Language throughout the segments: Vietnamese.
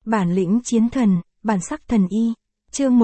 Bản lĩnh chiến thần, bản sắc thần y. Chương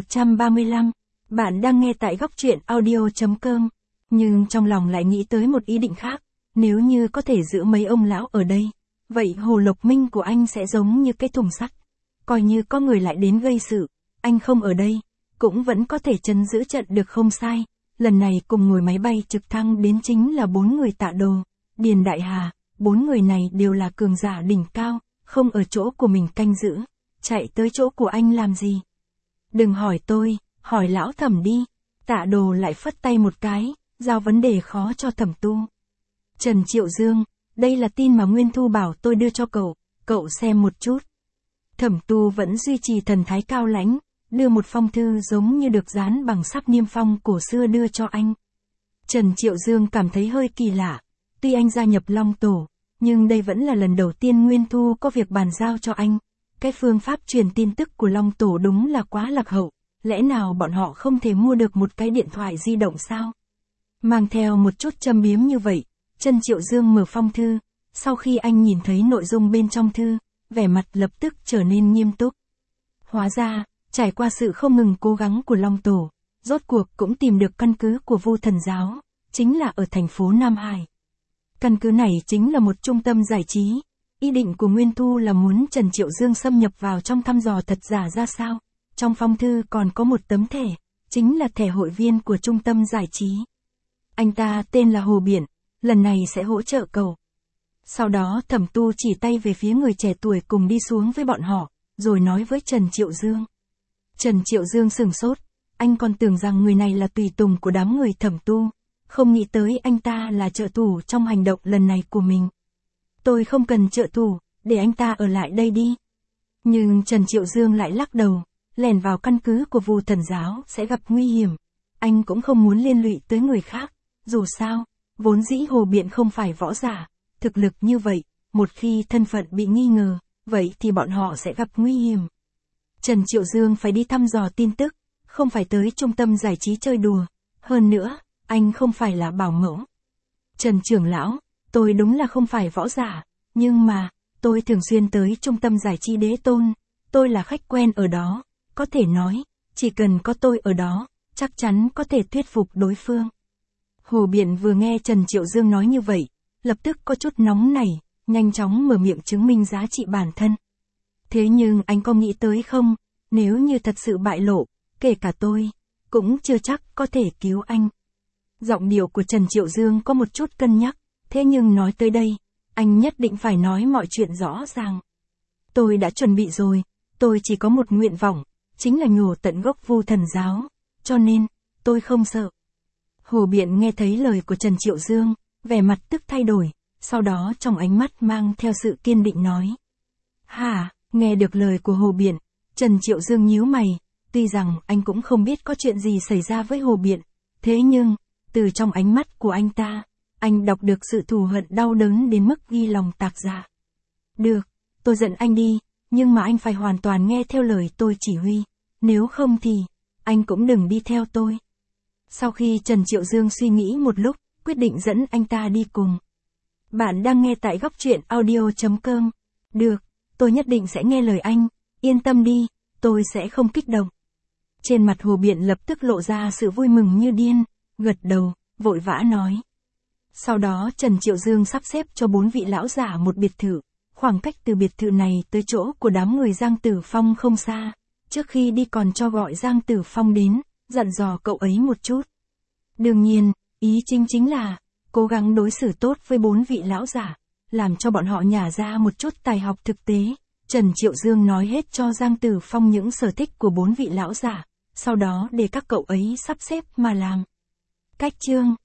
1135. Bạn đang nghe tại góc truyện audio.com. Nhưng trong lòng lại nghĩ tới một ý định khác. Nếu như có thể giữ mấy ông lão ở đây, vậy Hồ Lộc Minh của anh sẽ giống như cái thùng sắt. Coi như có người lại đến gây sự, anh không ở đây, cũng vẫn có thể trấn giữ trận được không sai. Lần này cùng ngồi máy bay trực thăng đến chính là 4 người Tạ Đồ, Điền Đại Hà. 4 người này đều là cường giả đỉnh cao, không ở chỗ của mình canh giữ. Chạy tới chỗ của anh làm gì? Đừng hỏi tôi, hỏi lão Thẩm đi. Tạ Đồ lại phất tay một cái, giao vấn đề khó cho Thẩm Tu. Trần Triệu Dương, đây là tin mà Nguyên Thu bảo tôi đưa cho cậu xem một chút. Thẩm Tu vẫn duy trì thần thái cao lãnh, đưa một phong thư giống như được dán bằng sáp niêm phong cổ xưa đưa cho anh. Trần Triệu Dương cảm thấy hơi kỳ lạ, tuy anh gia nhập Long Tổ, nhưng đây vẫn là lần đầu tiên Nguyên Thu có việc bàn giao cho anh. Cái phương pháp truyền tin tức của Long Tổ đúng là quá lạc hậu, lẽ nào bọn họ không thể mua được một cái điện thoại di động sao? Mang theo một chút châm biếm như vậy, Trần Triệu Dương mở phong thư, sau khi anh nhìn thấy nội dung bên trong thư, vẻ mặt lập tức trở nên nghiêm túc. Hóa ra, trải qua sự không ngừng cố gắng của Long Tổ, rốt cuộc cũng tìm được căn cứ của Vu Thần Giáo, chính là ở thành phố Nam Hải. Căn cứ này chính là một trung tâm giải trí. Ý định của Nguyên Thu là muốn Trần Triệu Dương xâm nhập vào trong thăm dò thật giả ra sao. Trong phong thư còn có một tấm thẻ, chính là thẻ hội viên của trung tâm giải trí. Anh ta tên là Hồ Biển, lần này sẽ hỗ trợ cậu. Sau đó Thẩm Tu chỉ tay về phía người trẻ tuổi cùng đi xuống với bọn họ, rồi nói với Trần Triệu Dương. Trần Triệu Dương sửng sốt, anh còn tưởng rằng người này là tùy tùng của đám người Thẩm Tu, không nghĩ tới anh ta là trợ thủ trong hành động lần này của mình. Tôi không cần trợ thủ, để anh ta ở lại đây đi. Nhưng Trần Triệu Dương lại lắc đầu, lẻn vào căn cứ của Vu Thần Giáo sẽ gặp nguy hiểm. Anh cũng không muốn liên lụy tới người khác, dù sao, vốn dĩ Hồ Biện không phải võ giả, thực lực như vậy, một khi thân phận bị nghi ngờ, vậy thì bọn họ sẽ gặp nguy hiểm. Trần Triệu Dương phải đi thăm dò tin tức, không phải tới trung tâm giải trí chơi đùa, hơn nữa, anh không phải là bảo mẫu. Trần trưởng lão, tôi đúng là không phải võ giả, nhưng mà, tôi thường xuyên tới trung tâm giải trí Đế Tôn, tôi là khách quen ở đó, có thể nói, chỉ cần có tôi ở đó, chắc chắn có thể thuyết phục đối phương. Hồ Biện vừa nghe Trần Triệu Dương nói như vậy, lập tức có chút nóng nảy, nhanh chóng mở miệng chứng minh giá trị bản thân. Thế nhưng anh có nghĩ tới không, nếu như thật sự bại lộ, kể cả tôi, cũng chưa chắc có thể cứu anh. Giọng điệu của Trần Triệu Dương có một chút cân nhắc, thế nhưng nói tới đây, anh nhất định phải nói mọi chuyện rõ ràng. Tôi đã chuẩn bị rồi, tôi chỉ có một nguyện vọng, chính là nhổ tận gốc Vu Thần Giáo, cho nên, tôi không sợ. Hồ Biện nghe thấy lời của Trần Triệu Dương, vẻ mặt tức thay đổi, sau đó trong ánh mắt mang theo sự kiên định nói. Hả, nghe được lời của Hồ Biện, Trần Triệu Dương nhíu mày, tuy rằng anh cũng không biết có chuyện gì xảy ra với Hồ Biện, thế nhưng, từ trong ánh mắt của anh ta, anh đọc được sự thù hận đau đớn đến mức ghi lòng tạc dạ. Được, tôi dẫn anh đi, nhưng mà anh phải hoàn toàn nghe theo lời tôi chỉ huy, nếu không thì, anh cũng đừng đi theo tôi. Sau khi Trần Triệu Dương suy nghĩ một lúc, quyết định dẫn anh ta đi cùng. Bạn đang nghe tại góc truyện audio.com. Được, tôi nhất định sẽ nghe lời anh, yên tâm đi, tôi sẽ không kích động. Trên mặt Hồ Biện lập tức lộ ra sự vui mừng như điên, gật đầu, vội vã nói. Sau đó Trần Triệu Dương sắp xếp cho 4 vị lão giả một biệt thự, khoảng cách từ biệt thự này tới chỗ của đám người Giang Tử Phong không xa. Trước khi đi còn cho gọi Giang Tử Phong đến, dặn dò cậu ấy một chút. Đương nhiên, ý chính là, cố gắng đối xử tốt với 4 vị lão giả, làm cho bọn họ nhả ra một chút tài học thực tế. Trần Triệu Dương nói hết cho Giang Tử Phong những sở thích của 4 vị lão giả, sau đó để các cậu ấy sắp xếp mà làm. Cách chương